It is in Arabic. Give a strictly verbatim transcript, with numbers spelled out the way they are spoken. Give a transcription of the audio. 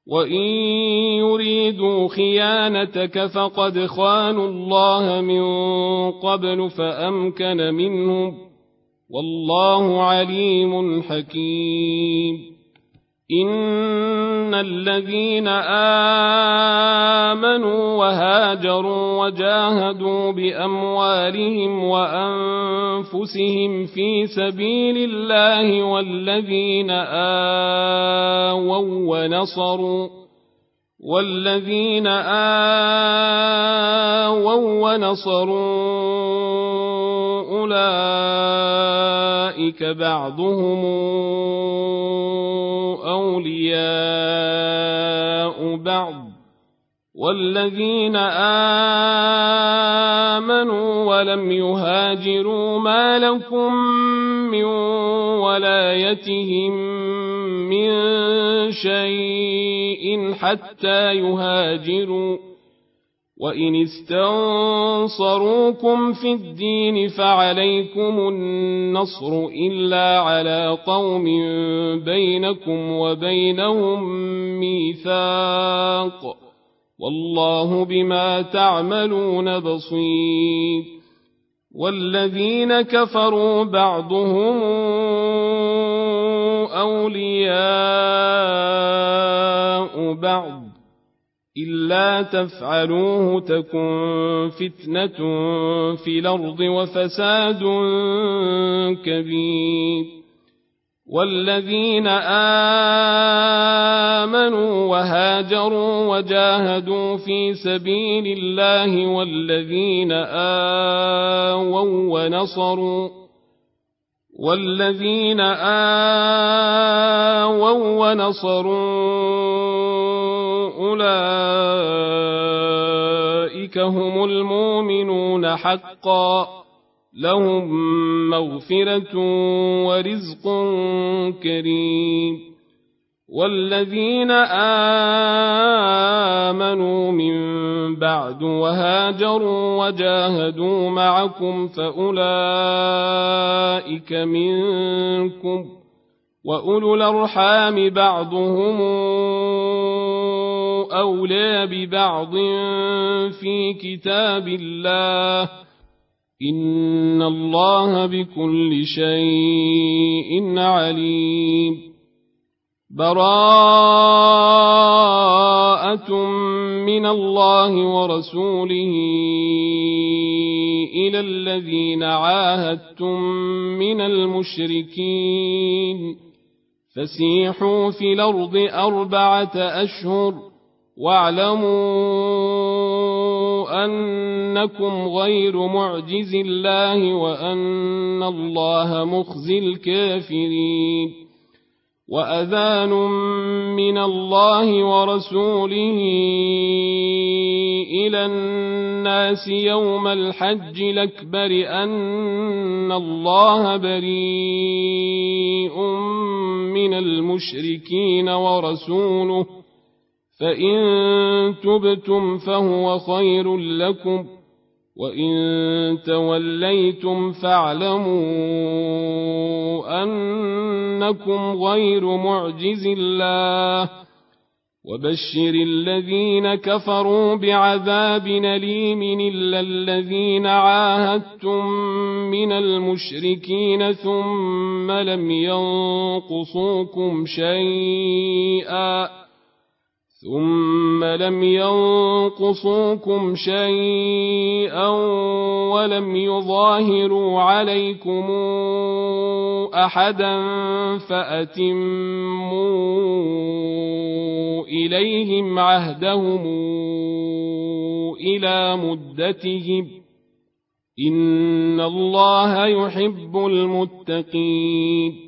وإن يريدوا خيانتك فقد خانوا الله من قبل فأمكن منهم، والله عليم حكيم. إن الذين آمنوا وهاجروا وجاهدوا بأموالهم وأنفسهم في سبيل الله والذين آووا ونصروا والذين آووا ونصروا أولئك بعضهم أولياء بعض، والذين آمنوا ولم يهاجروا ما لكم من ولايتهم من شيء حتى يهاجروا، وإن استنصروكم في الدين فعليكم النصر إلا على قوم بينكم وبينهم ميثاق، والله بما تعملون بصير. والذين كفروا بعضهم أولياء بعض إلا تفعلوه تكن فتنة في الأرض وفساد كبير. والذين آمنوا وهاجروا وجاهدوا في سبيل الله والذين آووا ونصروا والذين آووا ونصروا أولئك هم المؤمنون حقا، لهم مغفرة ورزق كريم. والذين آمنوا من بعد وهاجروا وجاهدوا معكم فأولئك منكم، وأولو الأرحام بعضهم أولى ببعض في كتاب الله، إن الله بكل شيء عليم. براءة من الله ورسوله إلى الذين عاهدتم من المشركين، فسيحوا في الأرض أربعة أشهر واعلموا أنكم غير معجز الله وأن الله مخزي الكافرين. وأذان من الله ورسوله إلى الناس يوم الحج الأكبر أن الله بريء من المشركين ورسوله، فإن تبتم فهو خير لكم، وإن توليتم فاعلموا أنكم غير معجز الله، وبشر الذين كفروا بعذاب أليم إلا الذين عاهدتم من المشركين ثم لم ينقصوكم شيئا ثم لم ينقصوكم شيئا ولم يظاهروا عليكم أحدا فأتموا إليهم عهدهم إلى مدتهم، إن الله يحب المتقين.